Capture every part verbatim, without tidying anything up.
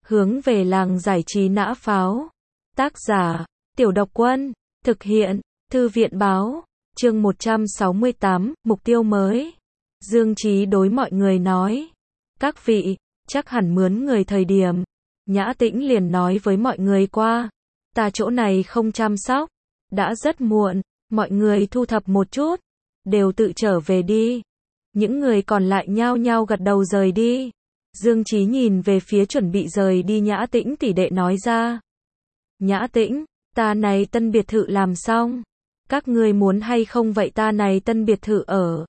Hướng về làng giải trí nã pháo. Tác giả, Tiểu Độc Quân. Thực hiện, Thư viện Báo. Chương một trăm sáu mươi tám, mục tiêu mới. Dương Chí đối mọi người nói. Các vị, chắc hẳn mướn người thời điểm. Nhã Tĩnh liền nói với mọi người qua. Ta chỗ này không chăm sóc. Đã rất muộn, mọi người thu thập một chút. Đều tự trở về đi. Những người còn lại nhao nhao gật đầu rời đi. Dương Chí nhìn về phía chuẩn bị rời đi Nhã Tĩnh tỷ đệ nói ra. Nhã Tĩnh, ta này tân biệt thự làm xong. Các ngươi muốn hay không vậy ta này tân biệt thự ở.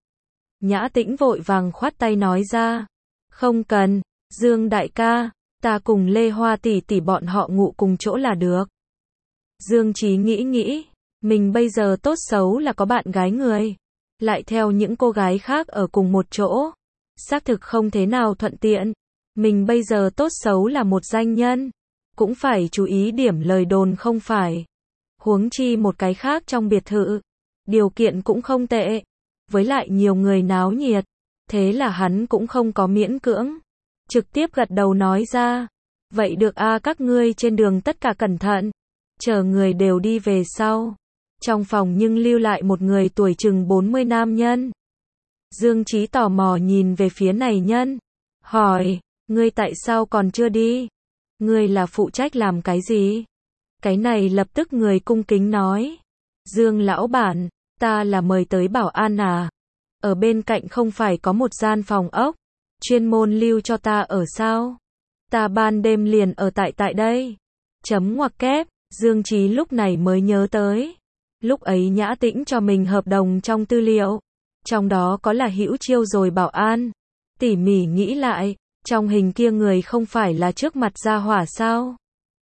Nhã Tĩnh vội vàng khoát tay nói ra. Không cần, Dương đại ca, ta cùng Lê Hoa tỷ tỷ bọn họ ngủ cùng chỗ là được. Dương Chí nghĩ nghĩ, mình bây giờ tốt xấu là có bạn gái người. Lại theo những cô gái khác ở cùng một chỗ. Xác thực không thế nào thuận tiện. Mình bây giờ tốt xấu là một danh nhân. Cũng phải chú ý điểm lời đồn không phải. Huống chi một cái khác trong biệt thự. Điều kiện cũng không tệ. Với lại nhiều người náo nhiệt. Thế là hắn cũng không có miễn cưỡng. Trực tiếp gật đầu nói ra. Vậy được a các ngươi trên đường tất cả cẩn thận. Chờ người đều đi về sau. Trong phòng nhưng lưu lại một người tuổi chừng bốn mươi nam nhân. Dương Chí tò mò nhìn về phía này nhân. Hỏi, ngươi tại sao còn chưa đi? Ngươi là phụ trách làm cái gì? Cái này lập tức người cung kính nói. Dương lão bản, ta là mời tới bảo an à? Ở bên cạnh không phải có một gian phòng ốc. Chuyên môn lưu cho ta ở sao? Ta ban đêm liền ở tại tại đây. Chấm ngoặc kép, Dương Chí lúc này mới nhớ tới. Lúc ấy Nhã Tĩnh cho mình hợp đồng trong tư liệu. Trong đó có là Hữu Chiêu rồi bảo an. Tỉ mỉ nghĩ lại, trong hình kia người không phải là trước mặt gia hỏa sao?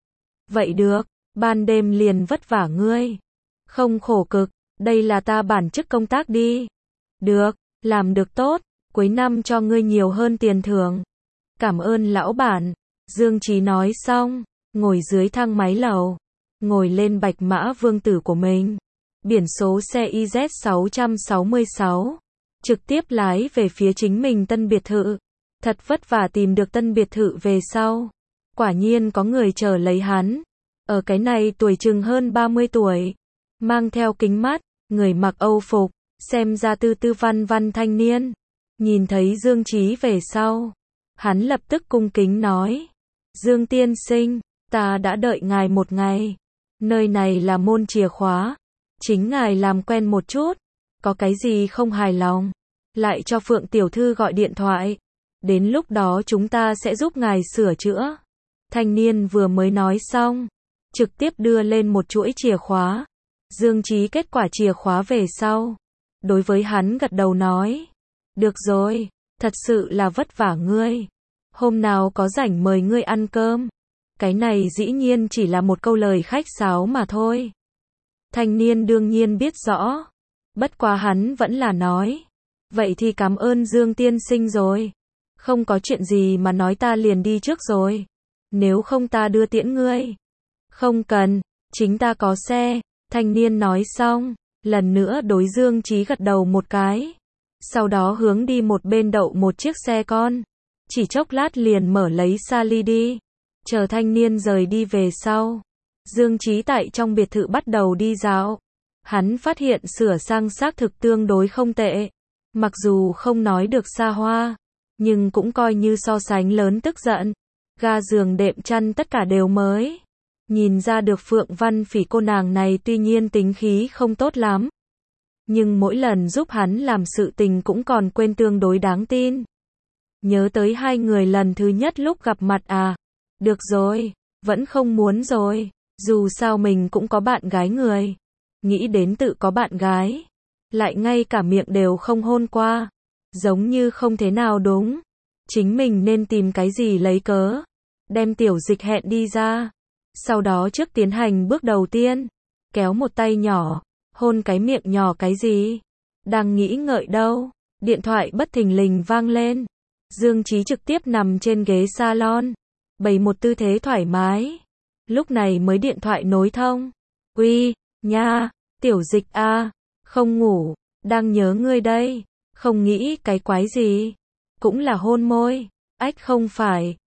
Vậy được, ban đêm liền vất vả ngươi. Không khổ cực, đây là ta bản chức công tác đi. Được, làm được tốt, cuối năm cho ngươi nhiều hơn tiền thưởng. Cảm ơn lão bản. Dương Chí nói xong, ngồi dưới thang máy lầu. Ngồi lên bạch mã vương tử của mình. Biển số xe I Z sáu sáu sáu. Trực tiếp lái về phía chính mình tân biệt thự. Thật vất vả tìm được tân biệt thự về sau. Quả nhiên có người chờ lấy hắn. Ở cái này tuổi chừng hơn ba mươi tuổi. Mang theo kính mắt, người mặc Âu phục, xem ra tư tư văn văn thanh niên. Nhìn thấy Dương Chí về sau. Hắn lập tức cung kính nói. Dương tiên sinh, ta đã đợi ngài một ngày. Nơi này là môn chìa khóa. Chính ngài làm quen một chút. Có cái gì không hài lòng, lại cho Phượng tiểu thư gọi điện thoại. Đến lúc đó chúng ta sẽ giúp ngài sửa chữa. Thanh niên vừa mới nói xong, trực tiếp đưa lên một chuỗi chìa khóa. Dương Chí kết quả chìa khóa về sau. Đối với hắn gật đầu nói. Được rồi, thật sự là vất vả ngươi. Hôm nào có rảnh mời ngươi ăn cơm. Cái này dĩ nhiên chỉ là một câu lời khách sáo mà thôi. Thanh niên đương nhiên biết rõ. Bất quá hắn vẫn là nói. Vậy thì cảm ơn Dương tiên sinh rồi. Không có chuyện gì mà nói ta liền đi trước rồi. Nếu không ta đưa tiễn ngươi. Không cần, chính ta có xe. Thanh niên nói xong. Lần nữa đối Dương Chí gật đầu một cái. Sau đó hướng đi một bên đậu một chiếc xe con. Chỉ chốc lát liền mở lấy Sally đi. Chờ thanh niên rời đi về sau. Dương Chí tại trong biệt thự bắt đầu đi dạo. Hắn phát hiện sửa sang xác thực tương đối không tệ. Mặc dù không nói được xa hoa, nhưng cũng coi như so sánh lớn tức giận. Ga giường đệm chăn tất cả đều mới. Nhìn ra được Phượng Văn Phỉ cô nàng này tuy nhiên tính khí không tốt lắm. Nhưng mỗi lần giúp hắn làm sự tình cũng còn quên tương đối đáng tin. Nhớ tới hai người lần thứ nhất lúc gặp mặt à. Được rồi, vẫn không muốn rồi. Dù sao mình cũng có bạn gái người. Nghĩ đến tự có bạn gái. Lại ngay cả miệng đều không hôn qua. Giống như không thế nào đúng. Chính mình nên tìm cái gì lấy cớ. Đem tiểu dịch hẹn đi ra. Sau đó trước tiến hành bước đầu tiên. Kéo một tay nhỏ. Hôn cái miệng nhỏ cái gì. Đang nghĩ ngợi đâu. Điện thoại bất thình lình vang lên. Dương Chí trực tiếp nằm trên ghế salon. Bày một tư thế thoải mái. Lúc này mới điện thoại nối thông. Uy, nha, tiểu dịch a, không ngủ, đang nhớ ngươi đây. Không nghĩ cái quái gì. Cũng là hôn môi. Ách không phải,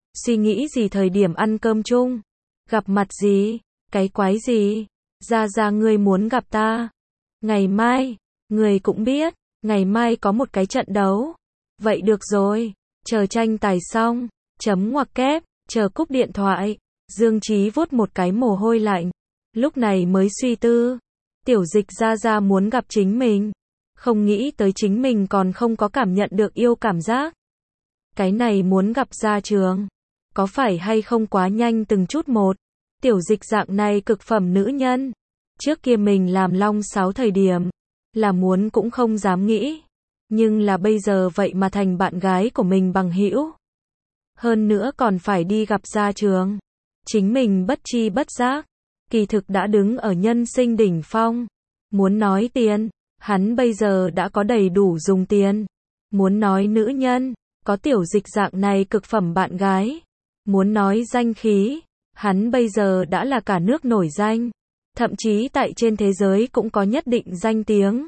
Suy nghĩ gì thời điểm ăn cơm chung? Gặp mặt gì? Cái quái gì? Ra ra ngươi muốn gặp ta. Ngày mai, ngươi cũng biết, ngày mai có một cái trận đấu. Vậy được rồi, chờ tranh tài xong, chấm ngoặc kép, chờ cúp điện thoại. Dương Chí vuốt một cái mồ hôi lạnh, lúc này mới suy tư. Tiểu Dịch ra ra muốn gặp chính mình. Không nghĩ tới chính mình còn không có cảm nhận được yêu cảm giác. Cái này muốn gặp ra trường. Có phải hay không quá nhanh từng chút một. Tiểu Dịch dạng này cực phẩm nữ nhân. Trước kia mình làm long sáo thời điểm. Là muốn cũng không dám nghĩ. Nhưng là bây giờ vậy mà thành bạn gái của mình bằng hữu. Hơn nữa còn phải đi gặp ra trường. Chính mình bất chi bất giác. Kỳ thực đã đứng ở nhân sinh đỉnh phong. Muốn nói tiền. Hắn bây giờ đã có đầy đủ dùng tiền. Muốn nói nữ nhân. Có Tiểu Dịch dạng này cực phẩm bạn gái. Muốn nói danh khí. Hắn bây giờ đã là cả nước nổi danh. Thậm chí tại trên thế giới cũng có nhất định danh tiếng.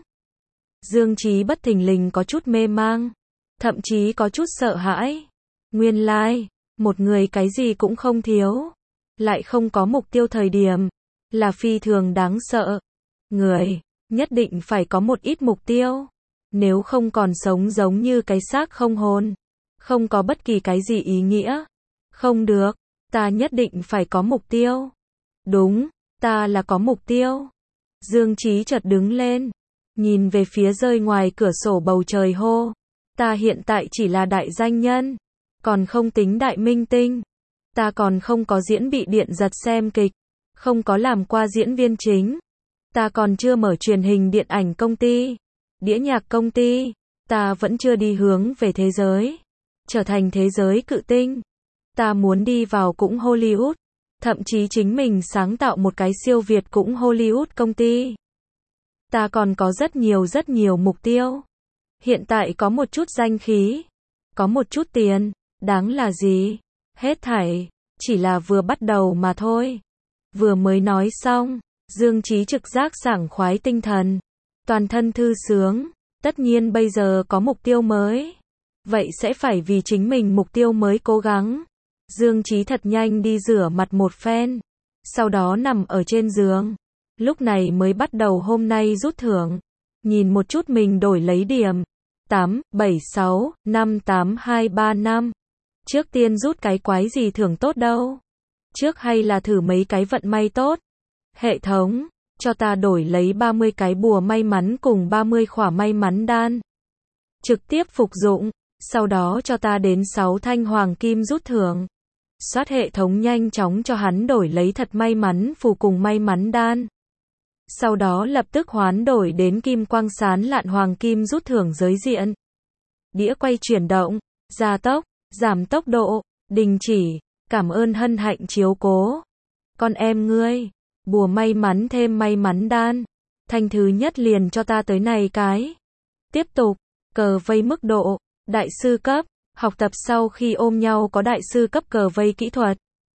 Dương Chí bất thình lình có chút mê mang. Thậm chí có chút sợ hãi. Nguyên lai, like, một người cái gì cũng không thiếu. Lại không có mục tiêu thời điểm. Là phi thường đáng sợ. Người, nhất định phải có một ít mục tiêu. Nếu không còn sống giống như cái xác không hồn. Không có bất kỳ cái gì ý nghĩa. Không được, ta nhất định phải có mục tiêu. Đúng, ta là có mục tiêu. Dương Chí chợt đứng lên. Nhìn về phía rơi ngoài cửa sổ bầu trời hô. Ta hiện tại chỉ là đại danh nhân. Còn không tính đại minh tinh. Ta còn không có diễn bị điện giật xem kịch. Không có làm qua diễn viên chính. Ta còn chưa mở truyền hình điện ảnh công ty. Đĩa nhạc công ty. Ta vẫn chưa đi hướng về thế giới. Trở thành thế giới cự tinh. Ta muốn đi vào cũng Hollywood. Thậm chí chính mình sáng tạo một cái siêu việt cũng Hollywood công ty. Ta còn có rất nhiều rất nhiều mục tiêu. Hiện tại có một chút danh khí. Có một chút tiền. Đáng là gì? Hết thảy. Chỉ là vừa bắt đầu mà thôi. Vừa mới nói xong. Dương Chí trực giác sảng khoái tinh thần. Toàn thân thư sướng. Tất nhiên bây giờ có mục tiêu mới. Vậy sẽ phải vì chính mình mục tiêu mới cố gắng. Dương Chí thật nhanh đi rửa mặt một phen. Sau đó nằm ở trên giường. Lúc này mới bắt đầu hôm nay rút thưởng. Nhìn một chút mình đổi lấy điểm. tám, bảy, sáu, năm, tám, hai, ba, năm. Trước tiên rút cái quái gì thưởng tốt đâu. Trước hay là thử mấy cái vận may tốt. Hệ thống, cho ta đổi lấy ba mươi cái bùa may mắn cùng ba mươi khỏa may mắn đan. Trực tiếp phục dụng. Sau đó cho ta đến sáu thanh hoàng kim rút thưởng. Soát hệ thống nhanh chóng cho hắn đổi lấy thật may mắn phù cùng may mắn đan. Sau đó lập tức hoán đổi đến kim quang sán lạn hoàng kim rút thưởng giới diện. Đĩa quay chuyển động, gia tốc, giảm tốc độ, đình chỉ, cảm ơn hân hạnh chiếu cố. Con em ngươi, bùa may mắn thêm may mắn đan. Thanh thứ nhất liền cho ta tới này cái. Tiếp tục, cờ vây mức độ, đại sư cấp, học tập sau khi ôm nhau có đại sư cấp cờ vây kỹ thuật.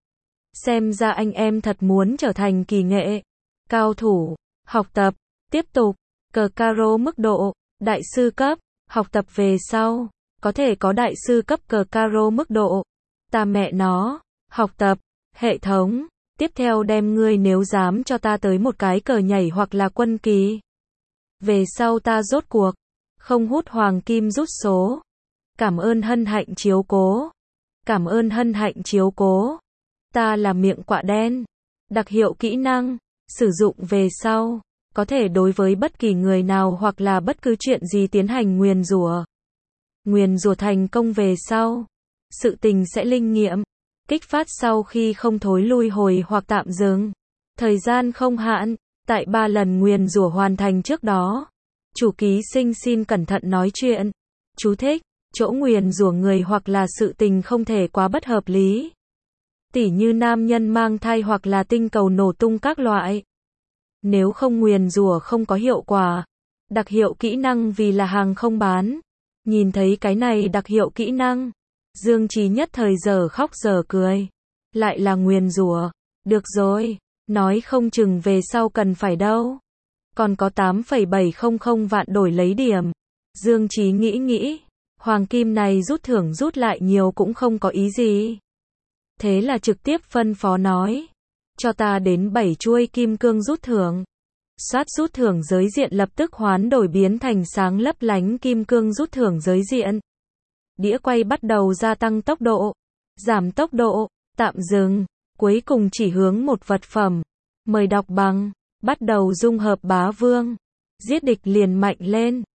Xem ra anh em thật muốn trở thành kỳ nghệ, cao thủ, học tập, tiếp tục, cờ caro mức độ, đại sư cấp, học tập về sau, có thể có đại sư cấp cờ caro mức độ. Ta mẹ nó, học tập, hệ thống, tiếp theo đem ngươi nếu dám cho ta tới một cái cờ nhảy hoặc là quân kỳ. Về sau ta rốt cuộc, không hút hoàng kim rút số. Cảm ơn hân hạnh chiếu cố. Cảm ơn hân hạnh chiếu cố. Ta là miệng quạ đen. Đặc hiệu kỹ năng. Sử dụng về sau. Có thể đối với bất kỳ người nào hoặc là bất cứ chuyện gì tiến hành nguyền rủa. Nguyền rủa thành công về sau. Sự tình sẽ linh nghiệm. Kích phát sau khi không thối lui hồi hoặc tạm dừng. Thời gian không hạn. Tại ba lần nguyền rủa hoàn thành trước đó. Chủ ký sinh xin cẩn thận nói chuyện. Chú thích. Chỗ nguyền rủa người hoặc là sự tình không thể quá bất hợp lý. Tỉ như nam nhân mang thai hoặc là tinh cầu nổ tung các loại. Nếu không nguyền rủa không có hiệu quả. Đặc hiệu kỹ năng vì là hàng không bán. Nhìn thấy cái này đặc hiệu kỹ năng. Dương Chí nhất thời giờ khóc giờ cười. Lại là nguyền rủa. Được rồi. Nói không chừng về sau cần phải đâu. Còn có tám phẩy bảy không không vạn đổi lấy điểm. Dương Chí nghĩ nghĩ. Hoàng kim này rút thưởng rút lại nhiều cũng không có ý gì. Thế là trực tiếp phân phó nói. Cho ta đến bảy chuôi kim cương rút thưởng. Soát rút thưởng giới diện lập tức hoán đổi biến thành sáng lấp lánh kim cương rút thưởng giới diện. Đĩa quay bắt đầu gia tăng tốc độ, giảm tốc độ, tạm dừng, cuối cùng chỉ hướng một vật phẩm. Mời đọc bằng, bắt đầu dung hợp bá vương. Giết địch liền mạnh lên.